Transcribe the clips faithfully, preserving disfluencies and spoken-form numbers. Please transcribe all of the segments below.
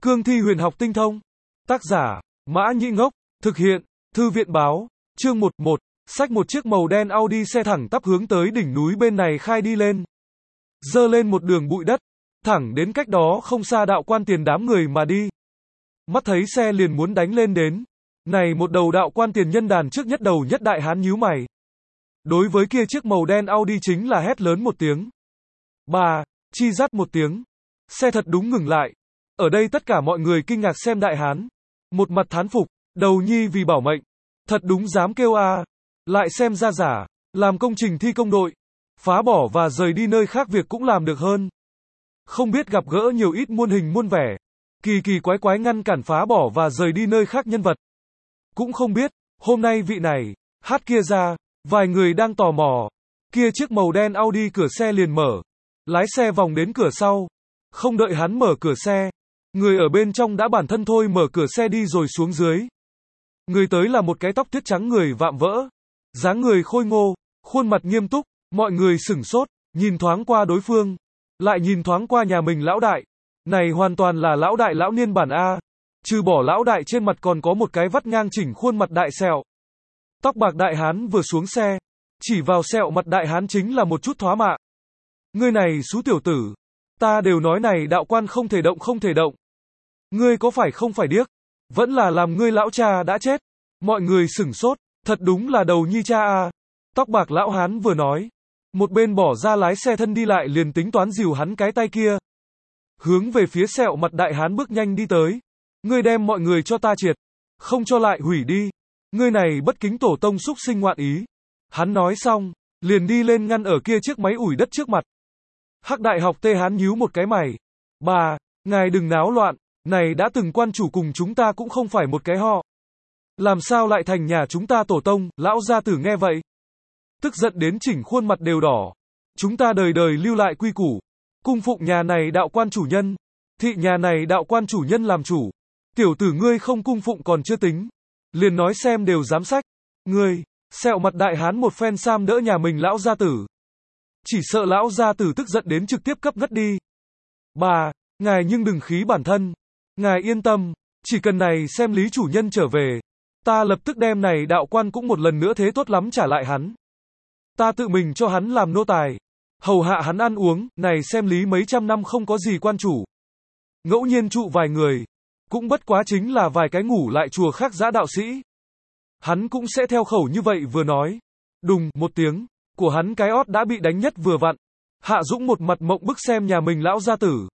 Cương thi huyền học tinh thông. Tác giả, Mã Nhĩ Ngốc. Thực hiện, Thư viện báo. Chương một một. Xách một chiếc màu đen Audi xe thẳng tắp hướng tới đỉnh núi bên này khai đi lên. Dơ lên một đường bụi đất, thẳng đến cách đó không xa đạo quan tiền đám người mà đi. Mắt thấy xe liền muốn đánh lên đến. Này một đầu đạo quan tiền nhân đàn trước nhất đầu nhất đại hán nhíu mày. Đối với kia chiếc màu đen Audi chính là hét lớn một tiếng. Bà, chi rắt một tiếng. Xe thật đúng ngừng lại. Ở đây tất cả mọi người kinh ngạc xem đại hán. Một mặt thán phục, đầu nhi vì bảo mệnh. Thật đúng dám kêu a. Lại xem ra giả, làm công trình thi công đội. Phá bỏ và rời đi nơi khác việc cũng làm được hơn. Không biết gặp gỡ nhiều ít muôn hình muôn vẻ. Kỳ kỳ quái quái ngăn cản phá bỏ và rời đi nơi khác nhân vật. Cũng không biết, hôm nay vị này, hát kia ra, vài người đang tò mò. Kia chiếc màu đen Audi cửa xe liền mở. Lái xe vòng đến cửa sau. Không đợi hắn mở cửa xe. Người ở bên trong đã bản thân thôi mở cửa xe đi rồi xuống dưới. Người tới là một cái tóc tiết trắng người vạm vỡ. Dáng người khôi ngô, khuôn mặt nghiêm túc. Mọi người sửng sốt, nhìn thoáng qua đối phương. Lại nhìn thoáng qua nhà mình lão đại. Này hoàn toàn là lão đại lão niên bản A. Trừ bỏ lão đại trên mặt còn có một cái vắt ngang chỉnh khuôn mặt đại sẹo. Tóc bạc đại hán vừa xuống xe. Chỉ vào sẹo mặt đại hán chính là một chút thoá mạ. Ngươi này xú tiểu tử. Ta đều nói này đạo quan không thể động không thể động. Ngươi có phải không phải điếc? Vẫn là làm ngươi lão cha đã chết. Mọi người sửng sốt. Thật đúng là đầu nhi cha A. Tóc bạc lão hán vừa nói. Một bên bỏ ra lái xe thân đi lại liền tính toán dìu hắn cái tay kia. Hướng về phía sẹo mặt đại hán bước nhanh đi tới. Ngươi đem mọi người cho ta triệt. Không cho lại hủy đi. Ngươi này bất kính tổ tông xúc sinh ngoạn ý. Hắn nói xong, liền đi lên ngăn ở kia chiếc máy ủi đất trước mặt. Hắc đại học tê hán nhíu một cái mày. Bà, ngài đừng náo loạn. Này đã từng quan chủ cùng chúng ta cũng không phải một cái họ. Làm sao lại thành nhà chúng ta tổ tông, lão gia tử nghe vậy. Tức giận đến chỉnh khuôn mặt đều đỏ. Chúng ta đời đời lưu lại quy củ. Cung phụng nhà này đạo quan chủ nhân. Thị nhà này đạo quan chủ nhân làm chủ. Tiểu tử ngươi không cung phụng còn chưa tính. Liền nói xem đều dám sách. Ngươi, sẹo mặt đại hán một phen sam đỡ nhà mình lão gia tử. Chỉ sợ lão gia tử tức giận đến trực tiếp cấp ngất đi. Bà, ngài nhưng đừng khí bản thân. Ngài yên tâm, chỉ cần này xem lý chủ nhân trở về. Ta lập tức đem này đạo quan cũng một lần nữa thế tốt lắm trả lại hắn. Ta tự mình cho hắn làm nô tài. Hầu hạ hắn ăn uống, này xem lý mấy trăm năm không có gì quan chủ. Ngẫu nhiên trụ vài người. Cũng bất quá chính là vài cái ngủ lại chùa khác dã đạo sĩ. Hắn cũng sẽ theo khẩu như vậy vừa nói. Đùng, một tiếng, của hắn cái ót đã bị đánh nhất vừa vặn. Hạ Dũng một mặt mộng bức xem nhà mình lão gia tử.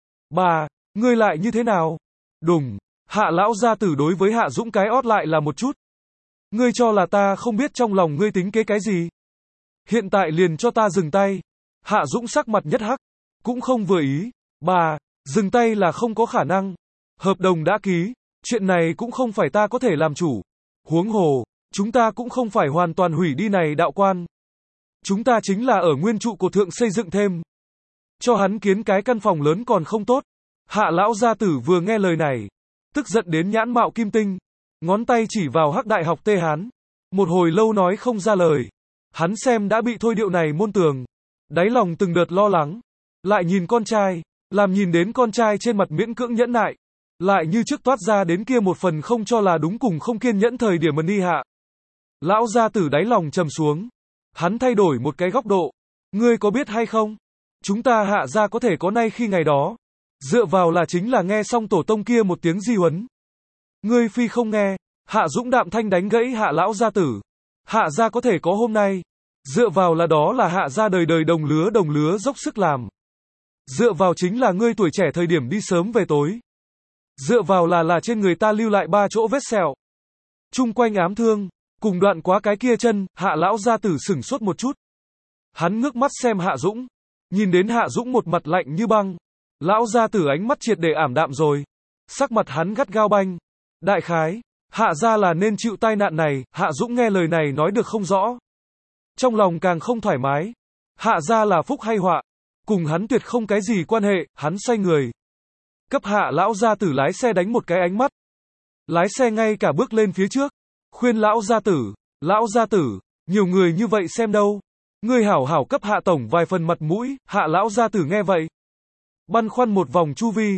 Bà, ngươi lại như thế nào? Đùng, Hạ lão gia tử đối với Hạ Dũng cái ót lại là một chút. Ngươi cho là ta không biết trong lòng ngươi tính kế cái gì? Hiện tại liền cho ta dừng tay. Hạ Dũng sắc mặt nhất hắc. Cũng không vừa ý. Bà, dừng tay là không có khả năng. Hợp đồng đã ký. Chuyện này cũng không phải ta có thể làm chủ. Huống hồ, chúng ta cũng không phải hoàn toàn hủy đi này đạo quan. Chúng ta chính là ở nguyên trụ cột thượng xây dựng thêm. Cho hắn kiến cái căn phòng lớn còn không tốt. Hạ lão gia tử vừa nghe lời này. Tức giận đến nhãn mạo kim tinh. Ngón tay chỉ vào hắc đại học tê hán. Một hồi lâu nói không ra lời. Hắn xem đã bị thôi điệu này môn tường. Đáy lòng từng đợt lo lắng. Lại nhìn con trai. Làm nhìn đến con trai trên mặt miễn cưỡng nhẫn nại. Lại như trước toát ra đến kia một phần không cho là đúng cùng không kiên nhẫn thời điểm mần đi hạ. Lão gia tử đáy lòng trầm xuống. Hắn thay đổi một cái góc độ. Ngươi có biết hay không? Chúng ta hạ ra có thể có nay khi ngày đó. Dựa vào là chính là nghe xong tổ tông kia một tiếng di huấn. Ngươi phi không nghe. Hạ Dũng đạm thanh đánh gãy hạ lão gia tử. Hạ gia có thể có hôm nay. Dựa vào là đó là hạ gia đời đời đồng lứa đồng lứa dốc sức làm. Dựa vào chính là ngươi tuổi trẻ thời điểm đi sớm về tối. Dựa vào là là trên người ta lưu lại ba chỗ vết sẹo. Trung quanh ám thương. Cùng đoạn quá cái kia chân, hạ lão gia tử sửng sốt một chút. Hắn ngước mắt xem Hạ Dũng. Nhìn đến Hạ Dũng một mặt lạnh như băng. Lão gia tử ánh mắt triệt để ảm đạm rồi. Sắc mặt hắn gắt gao banh. Đại khái, Hạ gia là nên chịu tai nạn này. Hạ Dũng nghe lời này nói được không rõ. Trong lòng càng không thoải mái. Hạ gia là phúc hay họa. Cùng hắn tuyệt không cái gì quan hệ. Hắn xoay người. Cấp hạ lão gia tử lái xe đánh một cái ánh mắt. Lái xe ngay cả bước lên phía trước. Khuyên lão gia tử. Lão gia tử, nhiều người như vậy xem đâu. Ngươi hảo hảo cấp hạ tổng vài phần mặt mũi. Hạ lão gia tử nghe vậy. Băn khoăn một vòng chu vi.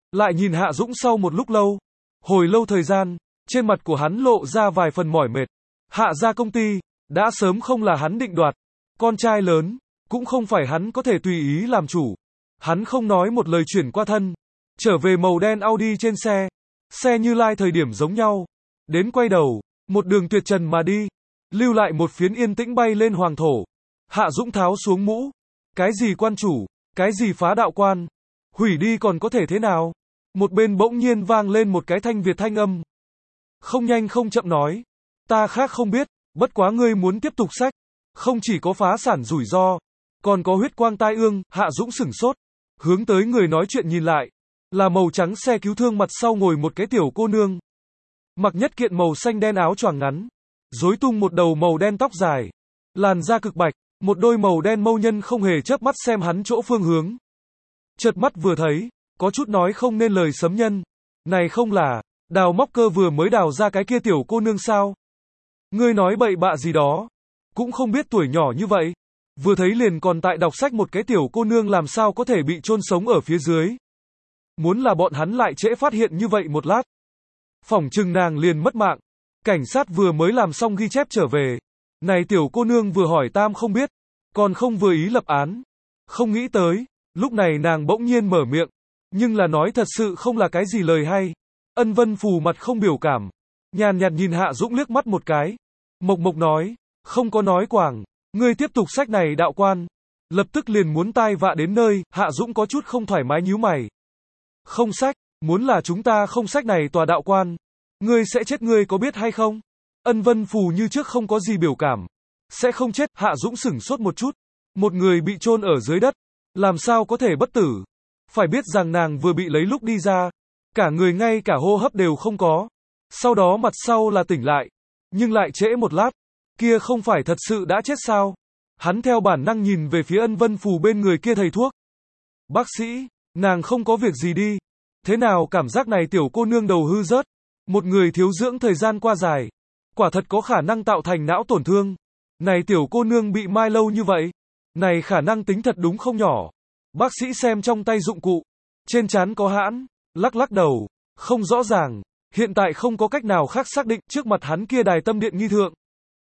lại nhìn Hạ Dũng sau một lúc lâu. Hồi lâu thời gian, trên mặt của hắn lộ ra vài phần mỏi mệt. Hạ gia công ty, đã sớm không là hắn định đoạt. Con trai lớn, cũng không phải hắn có thể tùy ý làm chủ. Hắn không nói một lời chuyển qua thân. Trở về màu đen Audi trên xe. Xe Như Lai thời điểm giống nhau. Đến quay đầu, một đường tuyệt trần mà đi. Lưu lại một phiến yên tĩnh bay lên hoàng thổ. Hạ Dũng tháo xuống mũ. Cái gì quan chủ, cái gì phá đạo quan. Hủy đi còn có thể thế nào? Một bên bỗng nhiên vang lên một cái thanh Việt thanh âm. Không nhanh không chậm nói. Ta khác không biết, bất quá ngươi muốn tiếp tục sách. Không chỉ có phá sản rủi ro, còn có huyết quang tai ương. Hạ Dũng sửng sốt. Hướng tới người nói chuyện nhìn lại. Là màu trắng xe cứu thương mặt sau ngồi một cái tiểu cô nương. Mặc nhất kiện màu xanh đen áo choàng ngắn. Rối tung một đầu màu đen tóc dài. Làn da cực bạch, một đôi màu đen mâu nhân không hề chớp mắt xem hắn chỗ phương hướng. Chợt mắt vừa thấy, có chút nói không nên lời sấm nhân. Này không là, đào móc cơ vừa mới đào ra cái kia tiểu cô nương sao? Ngươi nói bậy bạ gì đó. Cũng không biết tuổi nhỏ như vậy. Vừa thấy liền còn tại đọc sách một cái tiểu cô nương làm sao có thể bị chôn sống ở phía dưới. Muốn là bọn hắn lại trễ phát hiện như vậy một lát. Phỏng chừng nàng liền mất mạng. Cảnh sát vừa mới làm xong ghi chép trở về. Này tiểu cô nương vừa hỏi tam không biết. Còn không vừa ý lập án. Không nghĩ tới. Lúc này nàng bỗng nhiên mở miệng. Nhưng là nói thật sự không là cái gì lời hay. Ân Vân Phù mặt không biểu cảm. Nhàn nhạt nhìn Hạ Dũng liếc mắt một cái. Mộc mộc nói. Không có nói quảng. Ngươi tiếp tục sách này đạo quan. Lập tức liền muốn tai vạ đến nơi. Hạ Dũng có chút không thoải mái nhíu mày. Không sách. Muốn là chúng ta không sách này tòa đạo quan. Ngươi sẽ chết ngươi có biết hay không? Ân Vân Phù như trước không có gì biểu cảm. Sẽ không chết. Hạ Dũng sửng sốt một chút. Một người bị chôn ở dưới đất. Làm sao có thể bất tử? Phải biết rằng nàng vừa bị lấy lúc đi ra. Cả người ngay cả hô hấp đều không có. Sau đó mặt sau là tỉnh lại. Nhưng lại trễ một lát. Kia không phải thật sự đã chết sao? Hắn theo bản năng nhìn về phía Ân Vân Phù bên người kia thầy thuốc. Bác sĩ, nàng không có việc gì đi. Thế nào cảm giác này tiểu cô nương đầu hư rớt. Một người thiếu dưỡng thời gian qua dài. Quả thật có khả năng tạo thành não tổn thương. Này tiểu cô nương bị mai lâu như vậy. Này khả năng tính thật đúng không nhỏ. Bác sĩ xem trong tay dụng cụ. Trên trán có hãn. Lắc lắc đầu. Không rõ ràng. Hiện tại không có cách nào khác xác định trước mặt hắn kia đài tâm điện nghi thượng.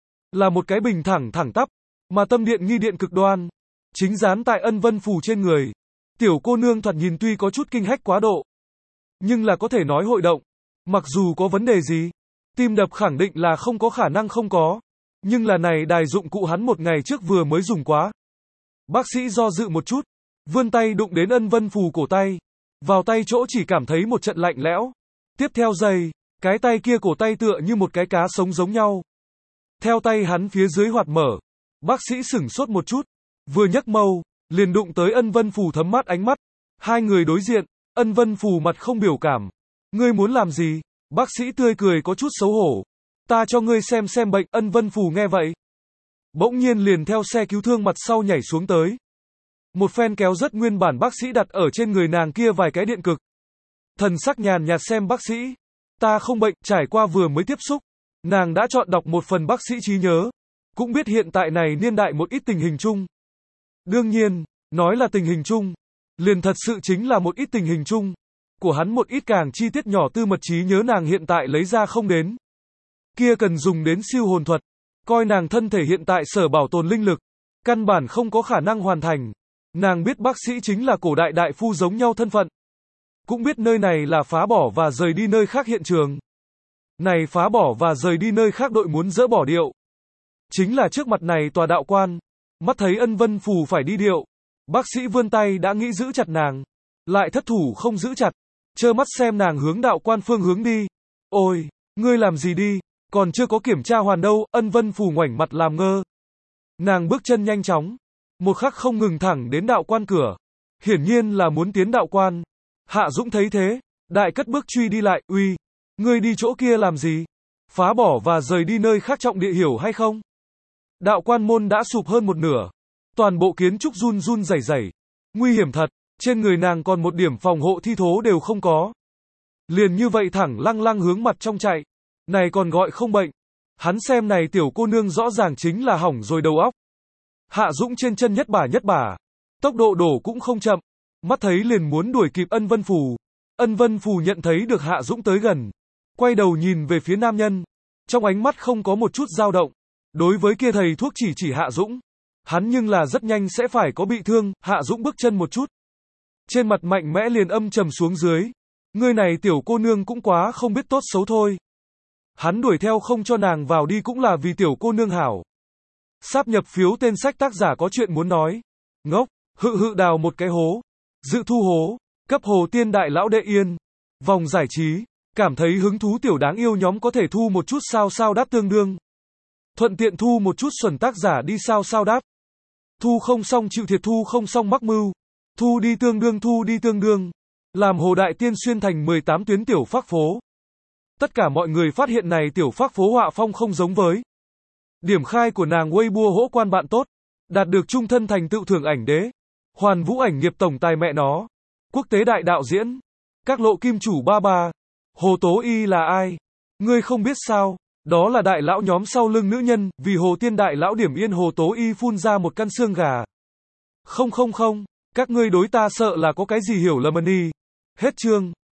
Là một cái bình thẳng thẳng tắp. Mà tâm điện nghi điện cực đoan. Chính dán tại Ân Vân Phù trên người. Tiểu cô nương thoạt nhìn tuy có chút kinh hách quá độ. Nhưng là có thể nói hội động. Mặc dù có vấn đề gì. Tim đập khẳng định là không có khả năng không có. Nhưng là này đài dụng cụ hắn một ngày trước vừa mới dùng quá. Bác sĩ do dự một chút. Vươn tay đụng đến Ân Vân Phù cổ tay. Vào tay chỗ chỉ cảm thấy một trận lạnh lẽo. Tiếp theo giây, cái tay kia cổ tay tựa như một cái cá sống giống nhau. Theo tay hắn phía dưới hoạt mở. Bác sĩ sửng sốt một chút. Vừa nhấc mâu, liền đụng tới Ân Vân Phù thấm mát ánh mắt. Hai người đối diện, Ân Vân Phù mặt không biểu cảm. Ngươi muốn làm gì? Bác sĩ tươi cười có chút xấu hổ. Ta cho ngươi xem xem bệnh. Ân Vân Phù nghe vậy. Bỗng nhiên liền theo xe cứu thương mặt sau nhảy xuống tới. Một phen kéo rất nguyên bản bác sĩ đặt ở trên người nàng kia vài cái điện cực. Thần sắc nhàn nhạt xem bác sĩ. Ta không bệnh, trải qua vừa mới tiếp xúc. Nàng đã chọn đọc một phần bác sĩ trí nhớ. Cũng biết hiện tại này niên đại một ít tình hình chung. Đương nhiên, nói là tình hình chung. Liền thật sự chính là một ít tình hình chung. Của hắn một ít càng chi tiết nhỏ tư mật trí nhớ nàng hiện tại lấy ra không đến. Kia cần dùng đến siêu hồn thuật. Coi nàng thân thể hiện tại sở bảo tồn linh lực. Căn bản không có khả năng hoàn thành. Nàng biết bác sĩ chính là cổ đại đại phu giống nhau thân phận. Cũng biết nơi này là phá bỏ và rời đi nơi khác hiện trường. Này phá bỏ và rời đi nơi khác đội muốn dỡ bỏ điệu. Chính là trước mặt này tòa đạo quan. Mắt thấy Ân Vân Phù phải đi điệu. Bác sĩ vươn tay đã nghĩ giữ chặt nàng. Lại thất thủ không giữ chặt. Trơ mắt xem nàng hướng đạo quan phương hướng đi. Ôi, ngươi làm gì đi? Còn chưa có kiểm tra hoàn đâu. Ân Vân Phù ngoảnh mặt làm ngơ. Nàng bước chân nhanh chóng. Một khắc không ngừng thẳng đến đạo quan cửa. Hiển nhiên là muốn tiến đạo quan. Hạ Dũng thấy thế. Đại cất bước truy đi lại. Uy, ngươi đi chỗ kia làm gì? Phá bỏ và rời đi nơi khác trọng địa hiểu hay không? Đạo quan môn đã sụp hơn một nửa. Toàn bộ kiến trúc run run rẩy rẩy. Nguy hiểm thật. Trên người nàng còn một điểm phòng hộ thi thố đều không có. Liền như vậy thẳng lăng lăng hướng mặt trong chạy. Này còn gọi không bệnh. Hắn xem này tiểu cô nương rõ ràng chính là hỏng rồi đầu óc. Hạ Dũng trên chân nhất bả nhất bả. Tốc độ đổ cũng không chậm. Mắt thấy liền muốn đuổi kịp Ân Vân Phù. Ân Vân Phù nhận thấy được Hạ Dũng tới gần. Quay đầu nhìn về phía nam nhân. Trong ánh mắt không có một chút dao động. Đối với kia thầy thuốc chỉ chỉ Hạ Dũng. Hắn nhưng là rất nhanh sẽ phải có bị thương, Hạ Dũng bước chân một chút. Trên mặt mạnh mẽ liền âm trầm xuống dưới. Ngươi này tiểu cô nương cũng quá không biết tốt xấu thôi. Hắn đuổi theo không cho nàng vào đi cũng là vì tiểu cô nương hảo. Sáp nhập phiếu tên sách tác giả có chuyện muốn nói. Ngốc, hự hự đào một cái hố. Dự thu hố, cấp Hồ Tiên Đại Lão đệ yên. Vòng giải trí, cảm thấy hứng thú tiểu đáng yêu nhóm có thể thu một chút sao sao đáp tương đương. Thuận tiện thu một chút xuẩn tác giả đi sao sao đáp. Thu không xong chịu thiệt, thu không xong mắc mưu. Thu đi tương đương, thu đi tương đương. Làm Hồ Đại Tiên xuyên thành mười tám tuyến tiểu phác phố. Tất cả mọi người phát hiện này tiểu phác phố họa phong không giống với. Điểm khai của nàng Weibo hỗ quan bạn tốt. Đạt được trung thân thành tựu thưởng ảnh đế. Hoàn vũ ảnh nghiệp tổng tài mẹ nó. Quốc tế đại đạo diễn. Các lộ kim chủ ba ba. Hồ Tố Y là ai? Ngươi không biết sao? Đó là đại lão nhóm sau lưng nữ nhân, vì Hồ Tiên Đại Lão điểm yên Hồ Tố Y phun ra một căn xương gà. Không không không, các ngươi đối ta sợ là có cái gì hiểu lầm đi. Hết chương.